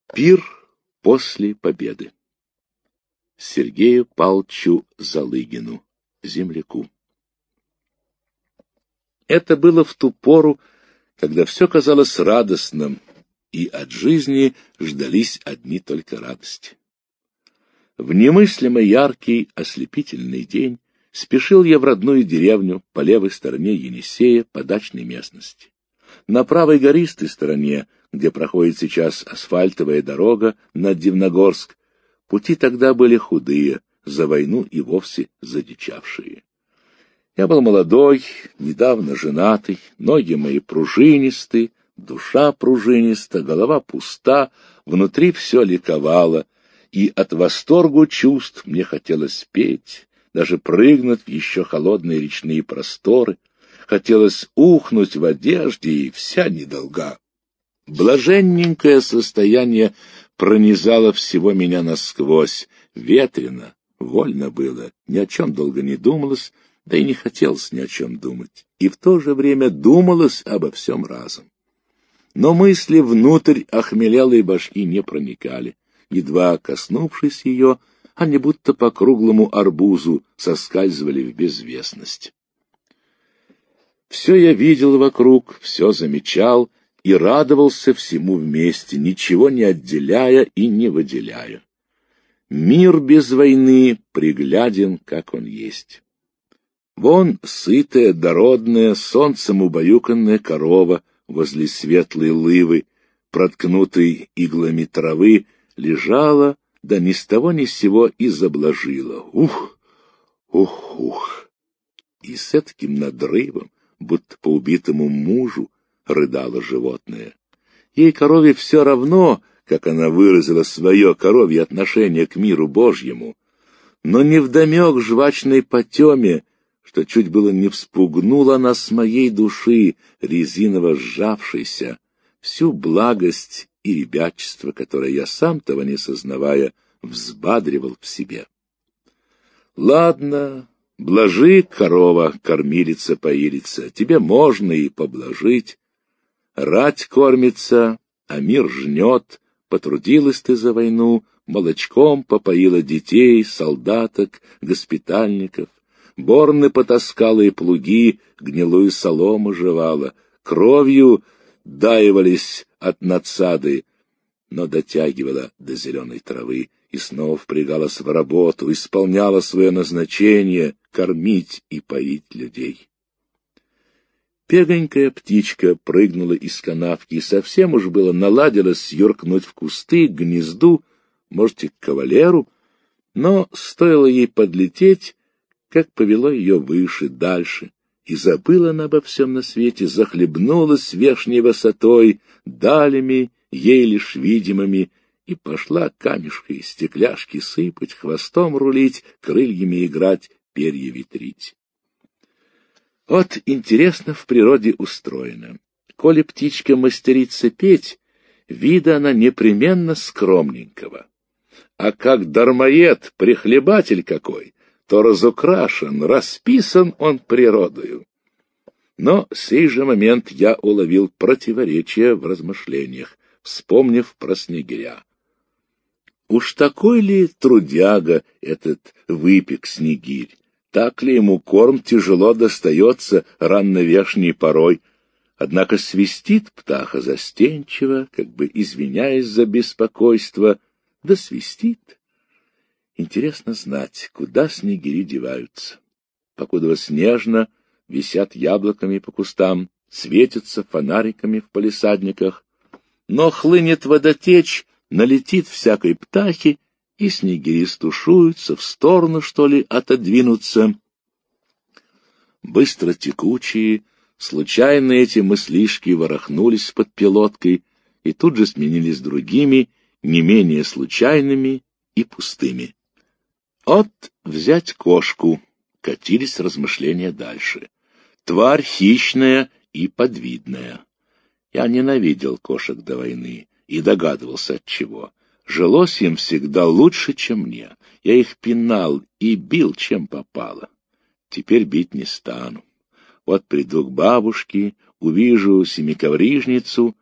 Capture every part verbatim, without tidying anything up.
Пир после победы. Сергею Павловичу Залыгину, земляку. Это было в ту пору, когда все казалось радостным, и от жизни ждались одни только радости. В немыслимо яркий, ослепительный день спешил я в родную деревню по левой стороне Енисея по дачной местности. На правой гористой стороне, где проходит сейчас асфальтовая дорога на Дивногорск, пути тогда были худые, за войну и вовсе задичавшие. Я был молодой, недавно женатый, ноги мои пружинисты, душа пружиниста, голова пуста, внутри все ликовало, и от восторгу чувств мне хотелось петь, даже прыгнуть в еще холодные речные просторы, хотелось ухнуть в одежде, и вся недолга. Блаженненькое состояние пронизало всего меня насквозь, ветрено, вольно было, ни о чем долго не думалось, да и не хотелось ни о чем думать, и в то же время думалось обо всем разом. Но мысли внутрь охмелелой башки не проникали, едва коснувшись ее, они будто по круглому арбузу соскальзывали в безвестность. Все я видел вокруг, все замечал и радовался всему вместе, ничего не отделяя и не выделяя. Мир без войны пригляден, как он есть. Вон сытая, дородная, солнцем убаюканная корова возле светлой лывы, проткнутой иглами травы, лежала, да ни с того ни с сего и заблажила. Ух, ух, ух! И с этаким надрывом, будто по убитому мужу, рыдало животное. Ей, корове, все равно, как она выразила свое коровье отношение к миру Божьему, но невдомек жвачной потеме, что чуть было не вспугнула она с моей души, резиново сжавшейся, всю благость и ребячество, которое я сам, того не сознавая, взбадривал в себе. Ладно, блажи, корова, кормилица-поилица, тебе можно и поблажить. Рать кормится, а мир жнет, потрудилась ты за войну, молочком попоила детей, солдаток, госпитальников, борны потаскала и плуги, гнилую солому жевала, кровью даивались от надсады, но дотягивала до зеленой травы и снова впрягалась в работу, исполняла свое назначение — кормить и поить людей. Пегонькая птичка прыгнула из канавки и совсем уж было наладилась юркнуть в кусты, к гнезду, может, и к кавалеру, но стоило ей подлететь, как повело ее выше, дальше, и забыла она обо всем на свете, захлебнулась верхней высотой, далями, ей лишь видимыми, и пошла камешкой, стекляшки сыпать, хвостом рулить, крыльями играть, перья ветрить. Вот интересно в природе устроено. Коли птичка мастерится петь, вида она непременно скромненького. А как дармоед, прихлебатель какой, то разукрашен, расписан он природою. Но в сей же момент я уловил противоречие в размышлениях, вспомнив про снегиря. Уж такой ли трудяга этот выпек-снегирь? Так ли ему корм тяжело достается ранно-вешней порой? Однако свистит птаха застенчиво, как бы извиняясь за беспокойство, да свистит. Интересно знать, куда снегири деваются. Покуда снежно, висят яблоками по кустам, светятся фонариками в палисадниках, но хлынет водотечь, налетит всякой птахи, и снегири стушуются, в сторону, что ли, отодвинутся. Быстро текучие, случайно эти мыслишки ворохнулись под пилоткой и тут же сменились другими, не менее случайными и пустыми. От взять кошку, катились размышления дальше. Тварь хищная и подвидная. Я ненавидел кошек до войны и догадывался отчего. Жилось им всегда лучше, чем мне. Я их пинал и бил, чем попало. Теперь бить не стану. Вот приду к бабушке, увижу семиковрижницу,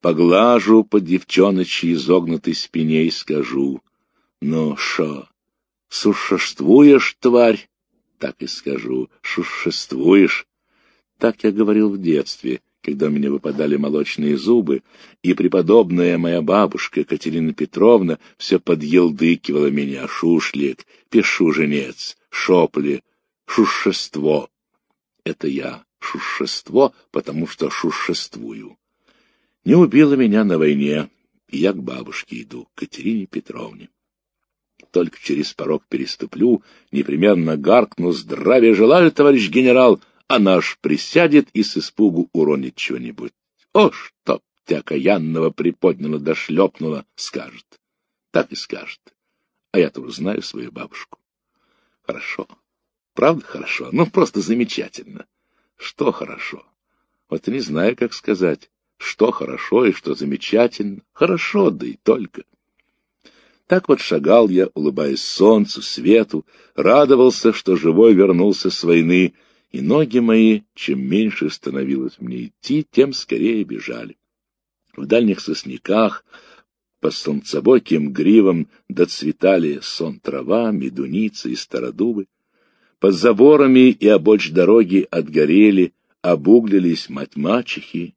поглажу по девчоночьей изогнутой спине и скажу: «Ну шо, существуешь, тварь?» Так и скажу: «Существуешь». Так я говорил в детстве, когда у меня выпадали молочные зубы, и преподобная моя бабушка Катерина Петровна все подъелдыкивала меня: «Шушлик, пешуженец, шопле, шушество». Это я, шушество, потому что шушествую. Не убила меня на войне, и я к бабушке иду, к Катерине Петровне. Только через порог переступлю, непременно гаркну: «Здравия желаю, товарищ генерал!» А наш присядет и с испугу уронит чего-нибудь. «О, чтоб ты окаянного приподняла да шлепнула!» скажет. Так и скажет. А я-то уже знаю свою бабушку. Хорошо. Правда хорошо? Ну, просто замечательно. Что хорошо? Вот и не знаю, как сказать, что хорошо и что замечательно. Хорошо, да и только. Так вот шагал я, улыбаясь солнцу, свету, радовался, что живой вернулся с войны, и ноги мои, чем меньше становилось мне идти, тем скорее бежали. В дальних сосняках, по солнцебоким гривам доцветали сон трава, медуницы и стародубы. Под заборами и обочь дороги отгорели, обуглились мать-мачехи.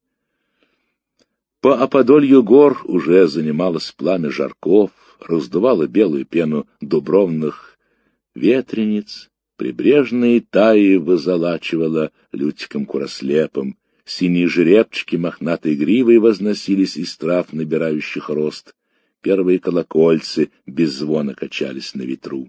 По оподолью гор уже занималось пламя жарков, раздувало белую пену дубровных ветрениц, прибрежные таи вызолачивала лютиком курослепом, синие жеребчики мохнатой гривой возносились из трав, набирающих рост, первые колокольцы без звона качались на ветру.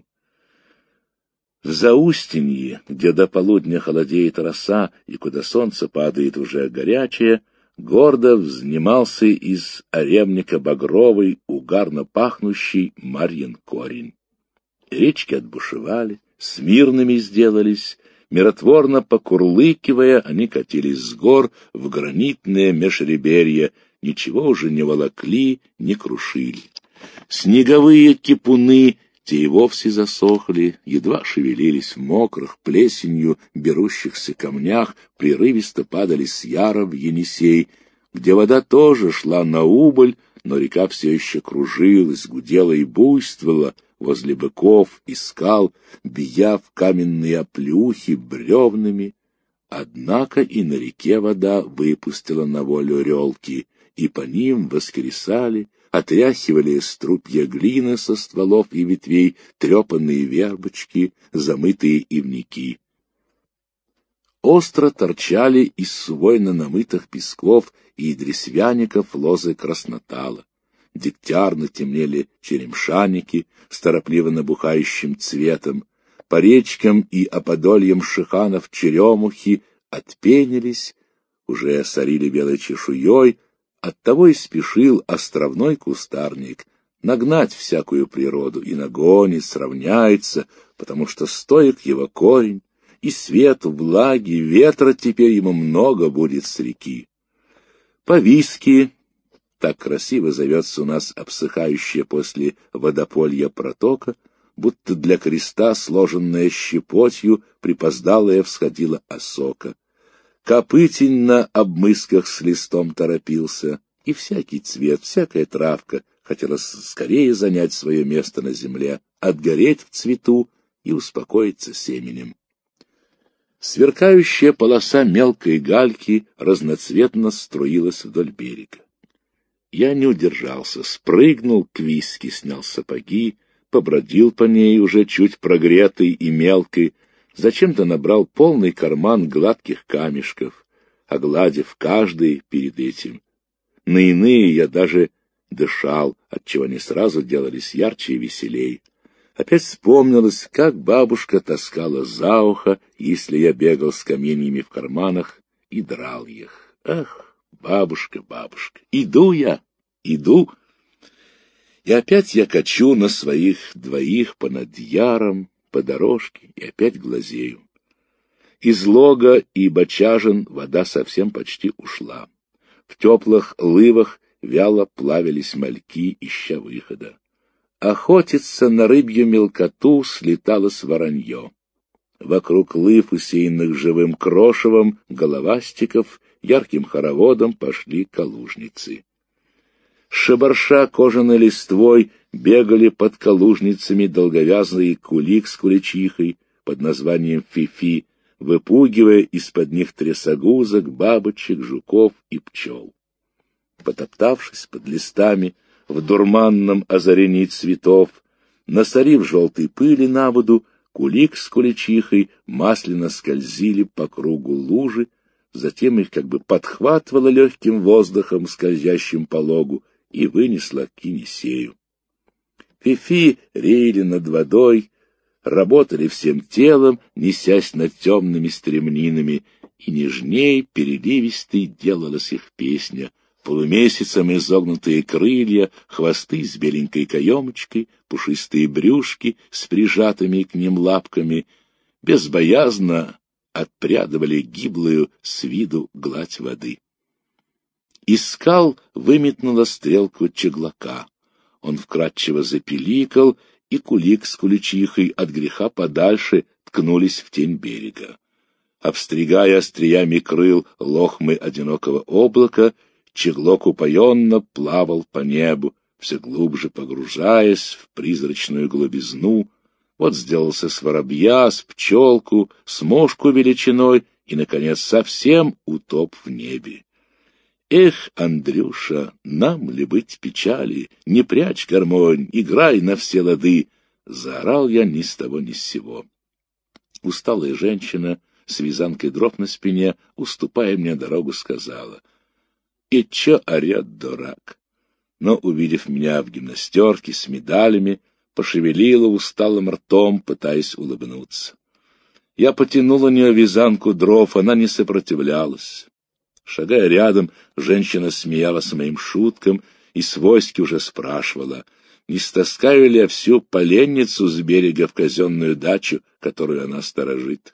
В заустенье, где до полудня холодеет роса и куда солнце падает уже горячее, гордо вздымался из оремника багровый, угарно пахнущий Марьин корень. Речки отбушевали, смирными сделались, миротворно покурлыкивая, они катились с гор в гранитное межреберье, ничего уже не волокли, не крушили. Снеговые кипуны, те и вовсе засохли, едва шевелились в мокрых, плесенью берущихся камнях, прерывисто падали с яра в Енисей, где вода тоже шла на убыль, но река все еще кружилась, гудела и буйствовала возле быков и скал, бия в каменные оплюхи бревнами. Однако и на реке вода выпустила на волю релки, и по ним воскресали, отряхивали струпья глины со стволов и ветвей, трепанные вербочки, замытые ивники. Остро торчали из свойно намытых песков и дресвяников лозы краснотала. Дегтярно темнели черемшаники с торопливо набухающим цветом. По речкам и оподольям шиханов черемухи отпенились, уже сорили белой чешуей. Оттого и спешил островной кустарник нагнать всякую природу, и нагонит, сравняется, потому что стоек его корень, и свету, влаги, ветра теперь ему много будет с реки. Повиски, так красиво зовется у нас обсыхающая после водополья протока, будто для креста, сложенная щепотью, припоздалая всходила осока. Копытень на обмысках с листом торопился, и всякий цвет, всякая травка хотела скорее занять свое место на земле, отгореть в цвету и успокоиться семенем. Сверкающая полоса мелкой гальки разноцветно струилась вдоль берега. Я не удержался, спрыгнул к виске, снял сапоги, побродил по ней, уже чуть прогретой и мелкой, зачем-то набрал полный карман гладких камешков, огладив каждый перед этим. На иные я даже дышал, отчего они сразу делались ярче и веселей. Опять вспомнилось, как бабушка таскала за ухо, если я бегал с каменьями в карманах, и драл их. Ах, бабушка, бабушка, иду я, иду. И опять я качу на своих двоих понад яром, по дорожке, и опять глазею. Из лога и бочажин вода совсем почти ушла. В теплых лывах вяло плавились мальки, ища выхода. Охотиться на рыбью мелкоту слеталось воронье. Вокруг лыв, усеянных живым крошевом, головастиков, ярким хороводом пошли калужницы. шебарша кожаной листвой, бегали под калужницами долговязый кулик с куличихой под названием Фифи, выпугивая из-под них трясогузок, бабочек, жуков и пчел. Потоптавшись под листами в дурманном озарении цветов, насорив желтой пыли на воду, кулик с куличихой масляно скользили по кругу лужи, затем их как бы подхватывало легким воздухом, скользящим по логу, и вынесло к Енисею. Фифи реяли над водой, работали всем телом, несясь над темными стремнинами, и нежней, переливистой делалась их песня, полумесяцем изогнутые крылья, хвосты с беленькой каемочкой, пушистые брюшки с прижатыми к ним лапками, безбоязно отпрядывали гиблую с виду гладь воды. Из скал выметнула стрелку чеглака. Он вкрадчиво запеликал, и кулик с куличихой от греха подальше ткнулись в тень берега. Обстригая остриями крыл лохмы одинокого облака, чеглок упоенно плавал по небу, все глубже погружаясь в призрачную глубизну. Вот сделался с воробья, с пчелку, с мошку величиной и, наконец, совсем утоп в небе. Эх, Андрюша, нам ли быть печали? Не прячь гармонь, играй на все лады! Заорал я ни с того ни с сего. Усталая женщина с вязанкой дров на спине, уступая мне дорогу, сказала: «И чё орёт дурак?» Но, увидев меня в гимнастерке с медалями, пошевелила усталым ртом, пытаясь улыбнуться. Я потянул у нее вязанку дров, она не сопротивлялась. Шагая рядом, женщина смеялась моим шуткам и свойски уже спрашивала, не стаскаю ли я всю поленницу с берега в казенную дачу, которую она сторожит.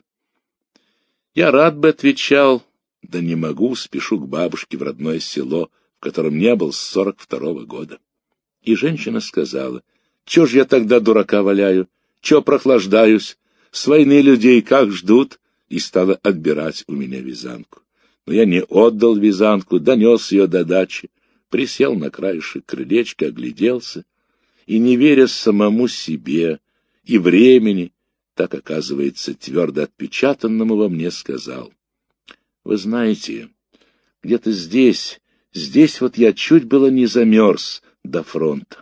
Я рад бы отвечал, да не могу, спешу к бабушке в родное село, в котором не был с сорок второго года. И женщина сказала: «Чё ж я тогда дурака валяю? Чё прохлаждаюсь? С войны людей как ждут?» И стала отбирать у меня вязанку. Но я не отдал вязанку, донес ее до дачи, присел на краешек крылечка, огляделся, и, не веря самому себе и времени, так, оказывается, твердо отпечатанному во мне, сказал: «Вы знаете, где-то здесь, здесь вот я чуть было не замерз до фронта».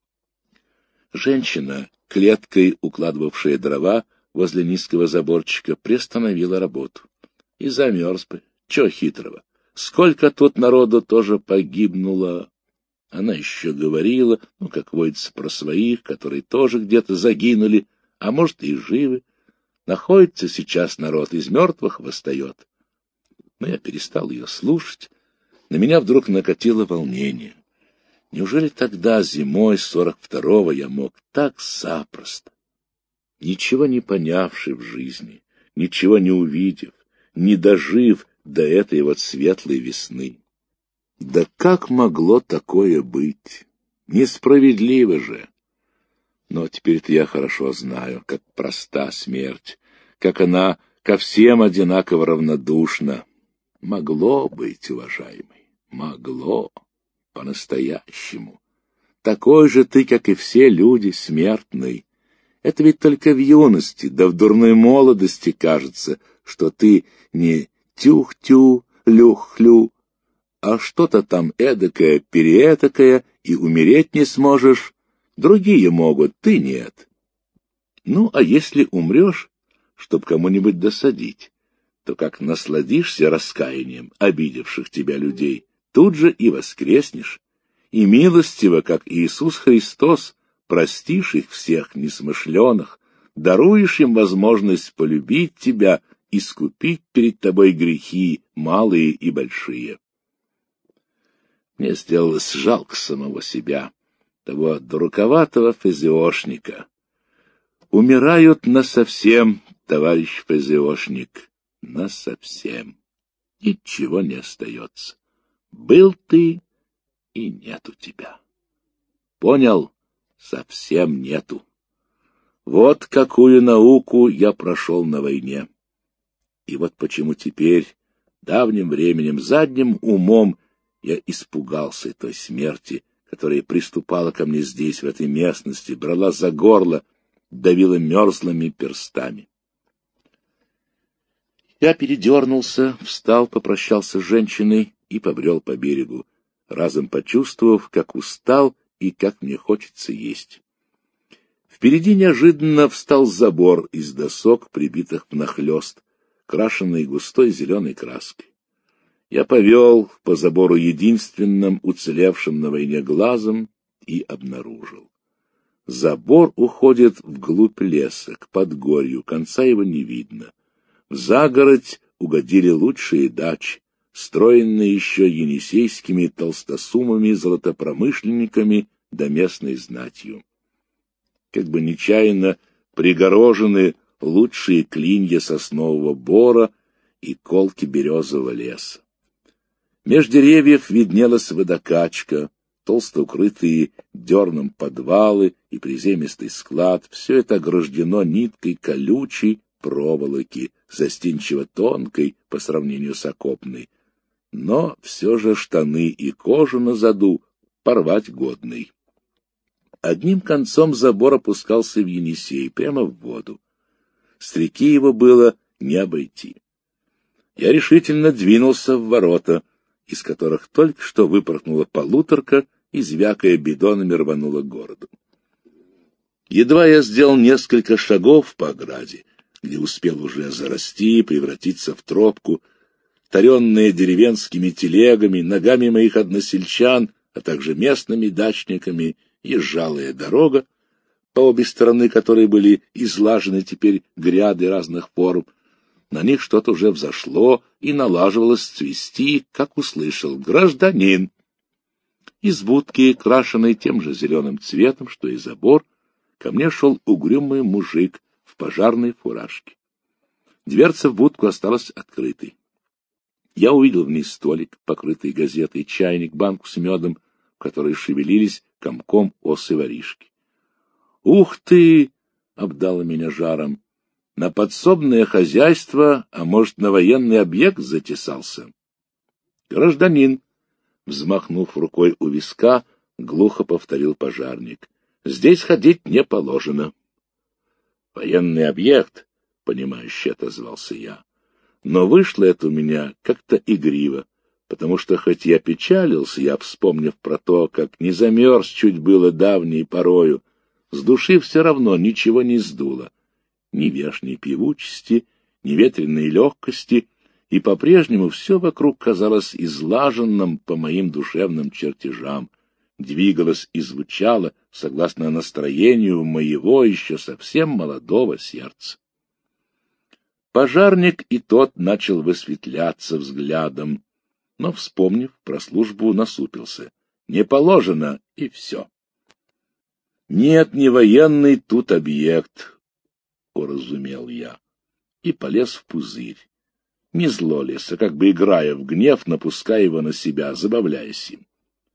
Женщина, клеткой укладывавшая дрова возле низкого заборчика, приостановила работу. И замерз бы. Чё хитрого? Сколько тут народу тоже погибнуло. Она еще говорила, ну, как водится, про своих, которые тоже где-то загинули, а может и живы. Находится сейчас народ, из мертвых восстает. Но я перестал ее слушать. На меня вдруг накатило волнение. Неужели тогда, зимой сорок второго, я мог так запросто, ничего не понявший в жизни, ничего не увидев, не дожив до этой вот светлой весны? Да как могло такое быть? Несправедливо же! Но теперь-то я хорошо знаю, как проста смерть, как она ко всем одинаково равнодушна. Могло быть, уважаемый, могло, по-настоящему. Такой же ты, как и все люди, смертный. Это ведь только в юности, да в дурной молодости кажется, что ты не тюх-тю, люх-хлю, а что-то там эдакое, переэтакое, и умереть не сможешь. Другие могут, ты нет. Ну, а если умрешь, чтоб кому-нибудь досадить, то как насладишься раскаянием обидевших тебя людей, тут же и воскреснешь, и милостиво, как Иисус Христос, простишь их всех несмышленых, даруешь им возможность полюбить тебя, искупить перед тобой грехи, малые и большие. Мне сделалось жалко самого себя, того дураковатого фазиошника. Умирают насовсем, товарищ фазиошник, насовсем. Ничего не остается. Был ты, и нету тебя. Понял? Совсем нету. Вот какую науку я прошел на войне. И вот почему теперь, давним временем, задним умом, я испугался той смерти, которая приступала ко мне здесь, в этой местности, брала за горло, давила мерзлыми перстами. Я передернулся, встал, попрощался с женщиной и побрел по берегу, разом почувствовав, как устал и как мне хочется есть. Впереди неожиданно встал забор из досок, прибитых внахлёст, крашенный густой зеленой краской. Я повел по забору единственным уцелевшим на войне глазом и обнаружил. Забор уходит вглубь леса, к подгорью, конца его не видно. В загородь угодили лучшие дачи, строенные еще енисейскими толстосумами, золотопромышленниками да местной знатью. Как бы нечаянно пригорожены лучшие клинья соснового бора и колки березового леса. Меж деревьев виднелась водокачка, толсто укрытые дерном подвалы и приземистый склад. Все это ограждено ниткой колючей проволоки, застенчиво тонкой по сравнению с окопной. Но все же штаны и кожу на заду порвать годный. Одним концом забор опускался в Енисей, прямо в воду. С реки его было не обойти. Я решительно двинулся в ворота, из которых только что выпорхнула полуторка и, звякая бидонами, рванула к городу. Едва я сделал несколько шагов по ограде, где успел уже зарасти и превратиться в тропку, таренные деревенскими телегами, ногами моих односельчан, а также местными дачниками, езжалая дорога, по обе стороны которой были излажены теперь гряды разных форм. На них что-то уже взошло и налаживалось цвести, как услышал: «Гражданин!» Из будки, крашенной тем же зеленым цветом, что и забор, ко мне шел угрюмый мужик в пожарной фуражке. Дверца в будку осталась открытой. Я увидел в ней столик, покрытый газетой, чайник, банку с медом, в которой шевелились комком осы воришки. «Ух ты!» — обдало меня жаром. «На подсобное хозяйство, а может, на военный объект затесался?» «Гражданин!» — взмахнув рукой у виска, глухо повторил пожарник. «Здесь ходить не положено». «Военный объект!» — понимающе отозвался я. Но вышло это у меня как-то игриво, потому что, хоть я печалился, я, вспомнив про то, как не замерз чуть было давней порою, с души все равно ничего не сдуло. Ни вешней певучести, ни ветреной легкости, и по-прежнему все вокруг казалось излаженным по моим душевным чертежам, двигалось и звучало согласно настроению моего еще совсем молодого сердца. Пожарник и тот начал высветляться взглядом, но, вспомнив про службу, насупился. Не положено, и все. Нет, не военный тут объект, уразумел я, и полез в пузырь. Не зло лес, а как бы играя в гнев, напуская его на себя, забавляясь им.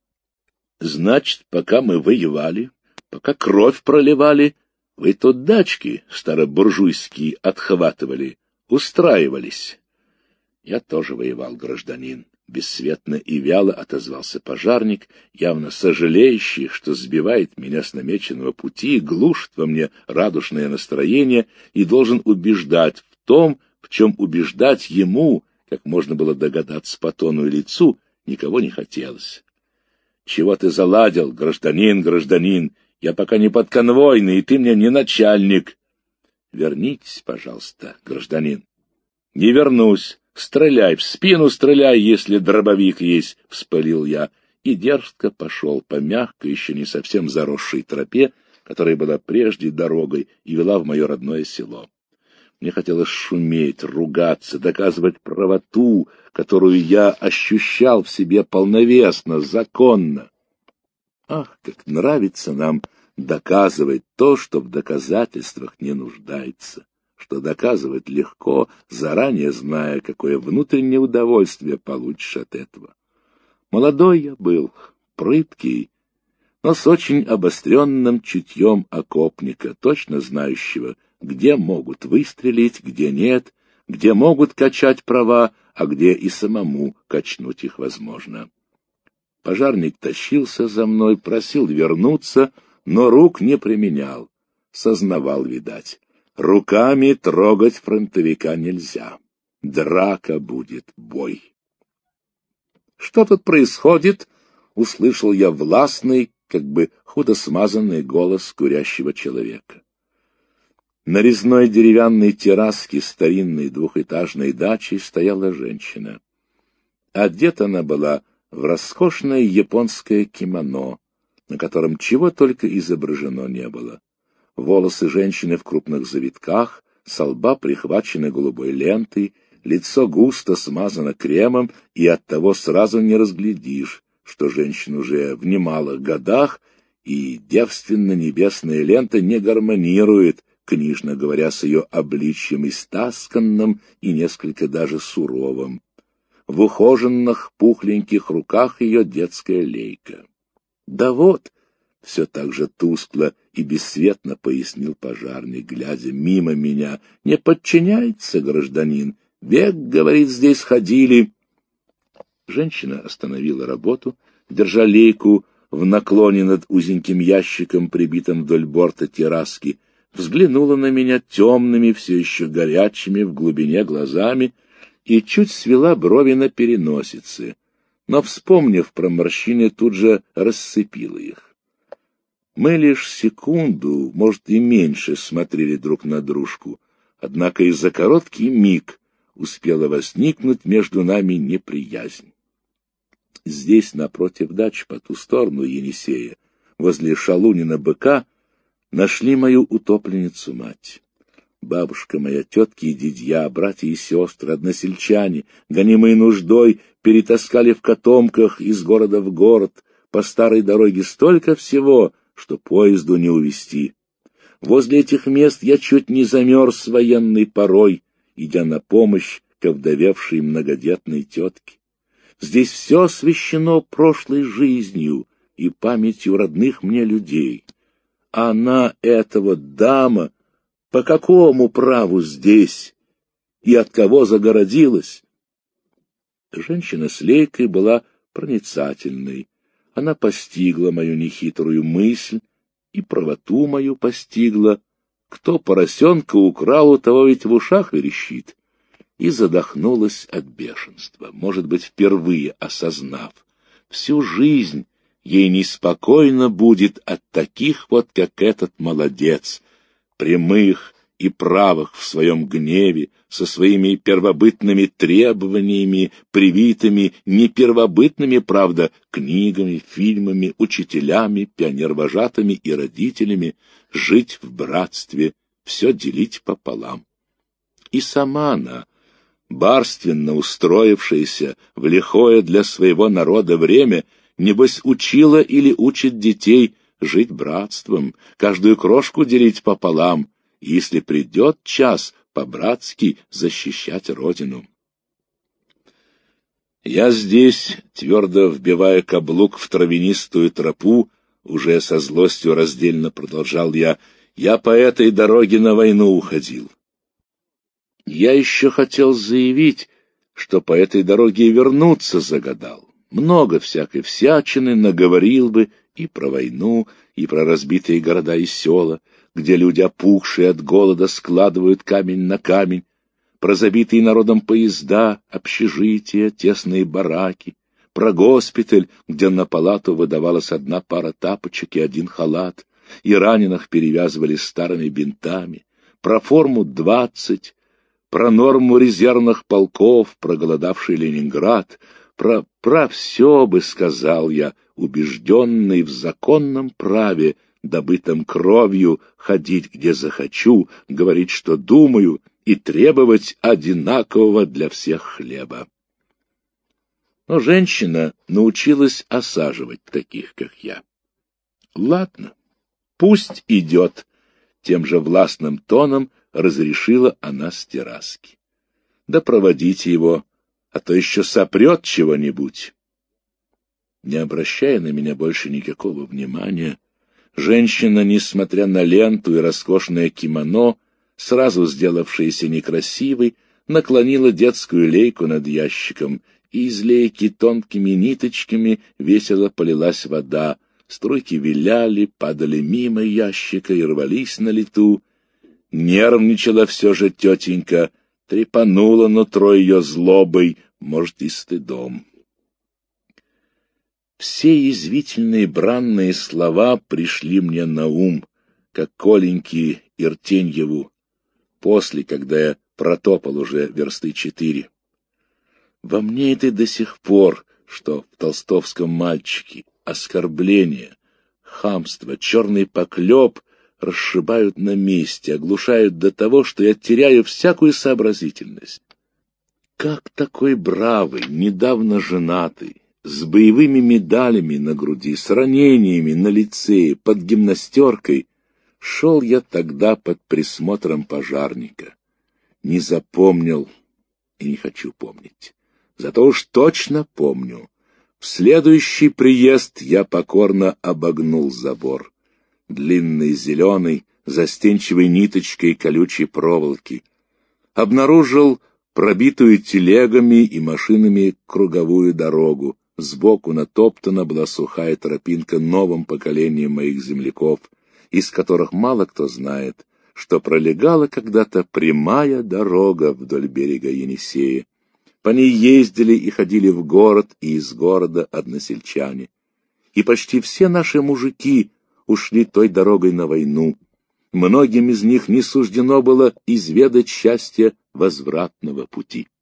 Значит, пока мы воевали, пока кровь проливали, вы тут дачки старобуржуйские отхватывали, устраивались. Я тоже воевал, гражданин. Бесцветно и вяло отозвался пожарник, явно сожалеющий, что сбивает меня с намеченного пути, глушит во мне радушное настроение и должен убеждать в том, в чем убеждать ему, как можно было догадаться по тону и лицу, никого не хотелось. — Чего ты заладил, гражданин, гражданин? Я пока не подконвойный, и ты мне не начальник. — Вернитесь, пожалуйста, гражданин. — Не вернусь. Стреляй, в спину стреляй, если дробовик есть, — вспылил я, и дерзко пошел по мягкой, еще не совсем заросшей тропе, которая была прежде дорогой и вела в мое родное село. Мне хотелось шуметь, ругаться, доказывать правоту, которую я ощущал в себе полновесно, законно. Ах, как нравится нам доказывать то, что в доказательствах не нуждается, что доказывать легко, заранее зная, какое внутреннее удовольствие получишь от этого. Молодой я был, прыткий, но с очень обостренным чутьем окопника, точно знающего, где могут выстрелить, где нет, где могут качать права, а где и самому качнуть их возможно. Пожарник тащился за мной, просил вернуться, но рук не применял. Сознавал, видать, руками трогать фронтовика нельзя. Драка будет, бой. «Что тут происходит?» — услышал я властный, как бы худо смазанный голос курящего человека. На резной деревянной терраске старинной двухэтажной дачи стояла женщина. Одета она была в роскошное японское кимоно, на котором чего только изображено не было. Волосы женщины в крупных завитках, со лба прихвачены голубой лентой, лицо густо смазано кремом, и оттого сразу не разглядишь, что женщина уже в немалых годах, и девственно-небесная лента не гармонирует, книжно говоря, с ее обличьем истасканным и несколько даже суровым. В ухоженных пухленьких руках ее детская лейка. «Да вот», — все так же тускло и бесцветно пояснил пожарный, глядя мимо меня, — «не подчиняется гражданин. Век, говорит, здесь ходили». Женщина остановила работу, держа лейку в наклоне над узеньким ящиком, прибитым вдоль борта терраски, взглянула на меня темными, все еще горячими в глубине глазами и чуть свела брови на переносице, но, вспомнив про морщины, тут же рассыпила их. Мы лишь секунду, может, и меньше смотрели друг на дружку, однако и за короткий миг успела возникнуть между нами неприязнь. Здесь, напротив дач, по ту сторону Енисея, возле Шалунина быка, нашли мою утопленницу-мать. Бабушка моя, тетки и дядья, братья и сестры, односельчане, гонимые нуждой, перетаскали в котомках из города в город, по старой дороге столько всего, что поезду не увезти. Возле этих мест я чуть не замерз военной порой, идя на помощь к овдовевшей многодетной тетке. Здесь все освящено прошлой жизнью и памятью родных мне людей. А она, эта вот дама, по какому праву здесь и от кого загородилась? Женщина с лейкой была проницательной. Она постигла мою нехитрую мысль и правоту мою постигла. Кто поросенка украл, у того ведь в ушах верещит. И задохнулась от бешенства, может быть, впервые осознав. Всю жизнь ей неспокойно будет от таких вот, как этот молодец, прямых и правых в своем гневе, со своими первобытными требованиями, привитыми не первобытными, правда, книгами, фильмами, учителями, пионервожатыми и родителями, жить в братстве, все делить пополам. И сама она, барственно устроившаяся в лихое для своего народа время, небось учила или учит детей жить братством, каждую крошку делить пополам, и, если придет час, по-братски защищать родину. Я здесь, твердо вбивая каблук в травянистую тропу, уже со злостью раздельно продолжал я, я по этой дороге на войну уходил. Я еще хотел заявить, что по этой дороге и вернуться загадал. Много всякой всячины наговорил бы и про войну, и про разбитые города и села, где люди, опухшие от голода, складывают камень на камень, про забитые народом поезда, общежития, тесные бараки, про госпиталь, где на палату выдавалась одна пара тапочек и один халат, и раненых перевязывали старыми бинтами, про форму двадцать, про норму резервных полков, про голодавший Ленинград, про, про все бы сказал я, убежденный в законном праве, добытом кровью, ходить где захочу, говорить, что думаю, и требовать одинакового для всех хлеба. Но женщина научилась осаживать таких, как я. Ладно, пусть идет, тем же властным тоном разрешила она с терраски. Да проводите его, а то еще сопрет чего-нибудь. Не обращая на меня больше никакого внимания, женщина, несмотря на ленту и роскошное кимоно, сразу сделавшаяся некрасивой, наклонила детскую лейку над ящиком и из лейки тонкими ниточками весело полилась вода. Струйки виляли, падали мимо ящика и рвались на лету. Нервничала все же тетенька, трепанула нутро ее злобой, может, и стыдом. Все язвительные бранные слова пришли мне на ум, как Коленьке Иртеньеву, после, когда я протопал уже версты четыре. Во мне это до сих пор, что в толстовском мальчике оскорбление, хамство, черный поклеп расшибают на месте, оглушают до того, что я теряю всякую сообразительность. Как такой бравый, недавно женатый, с боевыми медалями на груди, с ранениями на лице, под гимнастеркой, шел я тогда под присмотром пожарника. Не запомнил и не хочу помнить. Зато уж точно помню. В следующий приезд я покорно обогнул забор. Длинный, зеленый, застенчивой ниточкой колючей проволоки. Обнаружил пробитую телегами и машинами круговую дорогу. Сбоку натоптана была сухая тропинка новым поколением моих земляков, из которых мало кто знает, что пролегала когда-то прямая дорога вдоль берега Енисея. По ней ездили и ходили в город и из города односельчане. И почти все наши мужики ушли той дорогой на войну. Многим из них не суждено было изведать счастье возвратного пути.